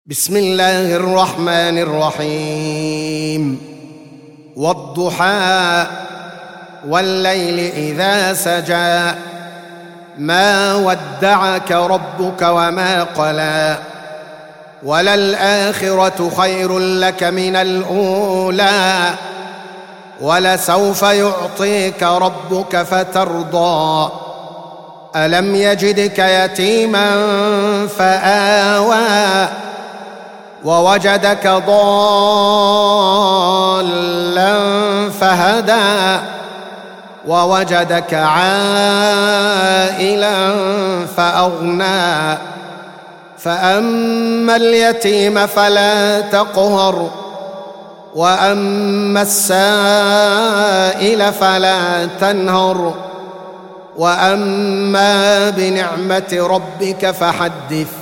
بسم الله الرحمن الرحيم والضحى والليل إذا سجى ما ودعك ربك وما قلى وللآخرة خير لك من الأولى ولسوف يعطيك ربك فترضى ألم يجدك يتيما فآوى ووجدك ضالا فهدى ووجدك عائلا فأغنى فأما اليتيم فلا تقهر وأما السائل فلا تنهر وأما بنعمة ربك فحدث